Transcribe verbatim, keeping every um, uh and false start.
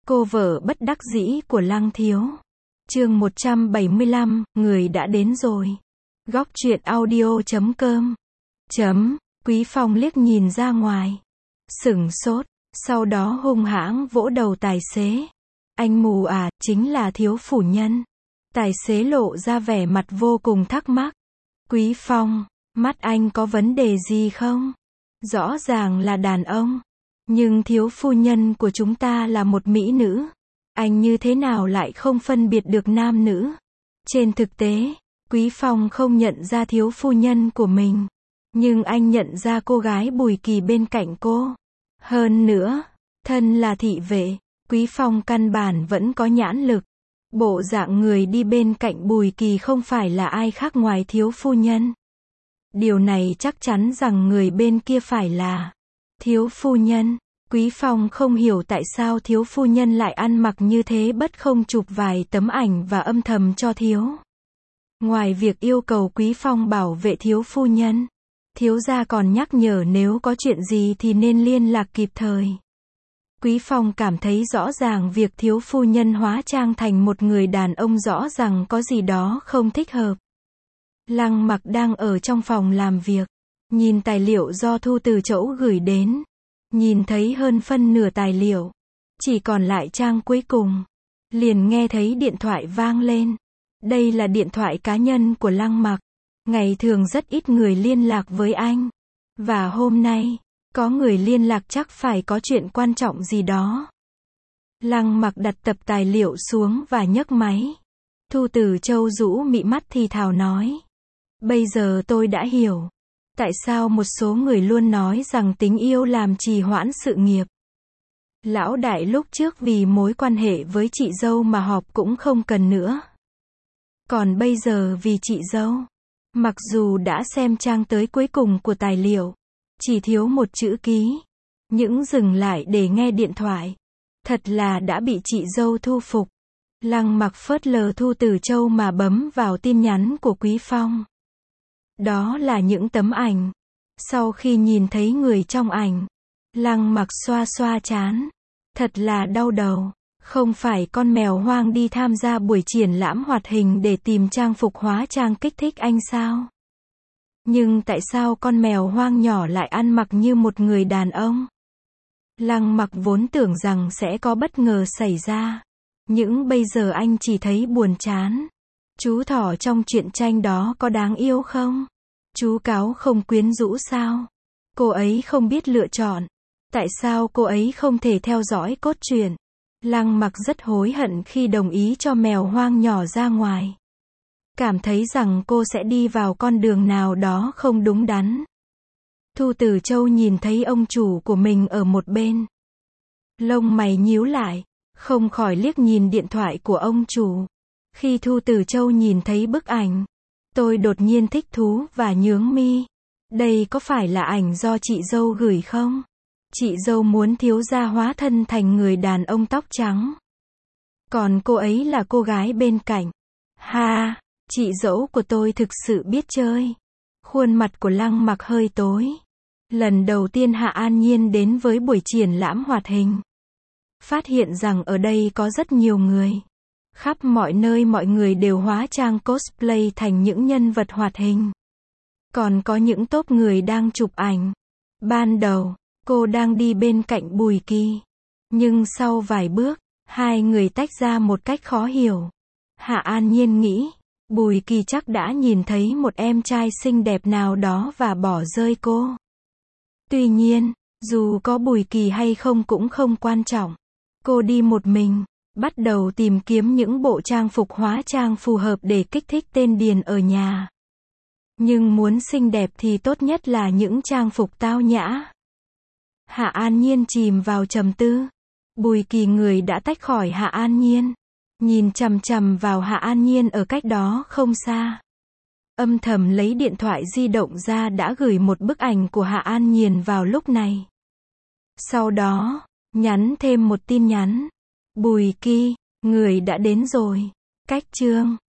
Cô vợ bất đắc dĩ của Lăng Thiếu. Chương một trăm bảy mươi lăm, người đã đến rồi. Góc truyện audio chấm com. Chấm, Quý Phong liếc nhìn ra ngoài. Sửng sốt, sau đó hung hãng vỗ đầu tài xế. Anh mù à, chính là thiếu phủ nhân. Tài xế lộ ra vẻ mặt vô cùng thắc mắc. Quý Phong, mắt anh có vấn đề gì không? Rõ ràng là đàn ông. Nhưng thiếu phu nhân của chúng ta là một mỹ nữ. Anh như thế nào lại không phân biệt được nam nữ? Trên thực tế, Quý Phong không nhận ra thiếu phu nhân của mình. Nhưng anh nhận ra cô gái Bùi Kỳ bên cạnh cô. Hơn nữa, thân là thị vệ, Quý Phong căn bản vẫn có nhãn lực. Bộ dạng người đi bên cạnh Bùi Kỳ không phải là ai khác ngoài thiếu phu nhân. Điều này chắc chắn rằng người bên kia phải là thiếu phu nhân. Quý Phong không hiểu tại sao thiếu phu nhân lại ăn mặc như thế bất không chụp vài tấm ảnh và âm thầm cho thiếu. Ngoài việc yêu cầu Quý Phong bảo vệ thiếu phu nhân, thiếu gia còn nhắc nhở nếu có chuyện gì thì nên liên lạc kịp thời. Quý Phong cảm thấy rõ ràng việc thiếu phu nhân hóa trang thành một người đàn ông rõ ràng có gì đó không thích hợp. Lăng Mặc đang ở trong phòng làm việc, nhìn tài liệu do Thu Từ Chẫu gửi đến. Nhìn thấy hơn phân nửa tài liệu, chỉ còn lại trang cuối cùng. Liền nghe thấy điện thoại vang lên. Đây là điện thoại cá nhân của Lăng Mặc. Ngày thường rất ít người liên lạc với anh. Và hôm nay, có người liên lạc chắc phải có chuyện quan trọng gì đó. Lăng Mặc đặt tập tài liệu xuống và nhấc máy. Thu Từ Châu rũ mị mắt thì thào nói. Bây giờ tôi đã hiểu. Tại sao một số người luôn nói rằng tình yêu làm trì hoãn sự nghiệp. Lão đại lúc trước vì mối quan hệ với chị dâu mà họp cũng không cần nữa. Còn bây giờ vì chị dâu. Mặc dù đã xem trang tới cuối cùng của tài liệu. Chỉ thiếu một chữ ký. Những dừng lại để nghe điện thoại. Thật là đã bị chị dâu thu phục. Lăng Mặc phớt lờ Thu Từ Châu mà bấm vào tin nhắn của Quý Phong. Đó là những tấm ảnh. Sau khi nhìn thấy người trong ảnh, Lăng Mặc xoa xoa trán. Thật là đau đầu. Không phải con mèo hoang đi tham gia buổi triển lãm hoạt hình để tìm trang phục hóa trang kích thích anh sao? Nhưng tại sao con mèo hoang nhỏ lại ăn mặc như một người đàn ông? Lăng Mặc vốn tưởng rằng sẽ có bất ngờ xảy ra. Nhưng bây giờ anh chỉ thấy buồn chán. Chú thỏ trong truyện tranh đó có đáng yêu không? Chú cáo không quyến rũ sao? Cô ấy không biết lựa chọn. Tại sao cô ấy không thể theo dõi cốt truyện? Lăng Mặc rất hối hận khi đồng ý cho mèo hoang nhỏ ra ngoài. Cảm thấy rằng cô sẽ đi vào con đường nào đó không đúng đắn. Thu Từ Châu nhìn thấy ông chủ của mình ở một bên. Lông mày nhíu lại, không khỏi liếc nhìn điện thoại của ông chủ. Khi Thu Từ Châu nhìn thấy bức ảnh, tôi đột nhiên thích thú và nhướng mi. Đây có phải là ảnh do chị dâu gửi không? Chị dâu muốn thiếu gia hóa thân thành người đàn ông tóc trắng. Còn cô ấy là cô gái bên cạnh. Ha, chị dâu của tôi thực sự biết chơi. Khuôn mặt của Lăng Mặc hơi tối. Lần đầu tiên Hạ An Nhiên đến với buổi triển lãm hoạt hình. Phát hiện rằng ở đây có rất nhiều người. Khắp mọi nơi mọi người đều hóa trang cosplay thành những nhân vật hoạt hình. Còn có những tốp người đang chụp ảnh. Ban đầu, cô đang đi bên cạnh Bùi Kỳ. Nhưng sau vài bước, hai người tách ra một cách khó hiểu. Hạ An Nhiên nghĩ, Bùi Kỳ chắc đã nhìn thấy một em trai xinh đẹp nào đó và bỏ rơi cô. Tuy nhiên, dù có Bùi Kỳ hay không cũng không quan trọng. Cô đi một mình. Bắt đầu tìm kiếm những bộ trang phục hóa trang phù hợp để kích thích tên Điền ở nhà. Nhưng muốn xinh đẹp thì tốt nhất là những trang phục tao nhã. Hạ An Nhiên chìm vào trầm tư. Bùi Kỳ người đã tách khỏi Hạ An Nhiên. Nhìn chằm chằm vào Hạ An Nhiên ở cách đó không xa. Âm thầm lấy điện thoại di động ra đã gửi một bức ảnh của Hạ An Nhiên vào lúc này. Sau đó, nhắn thêm một tin nhắn. Bùi Kỳ, người đã đến rồi. Cách chương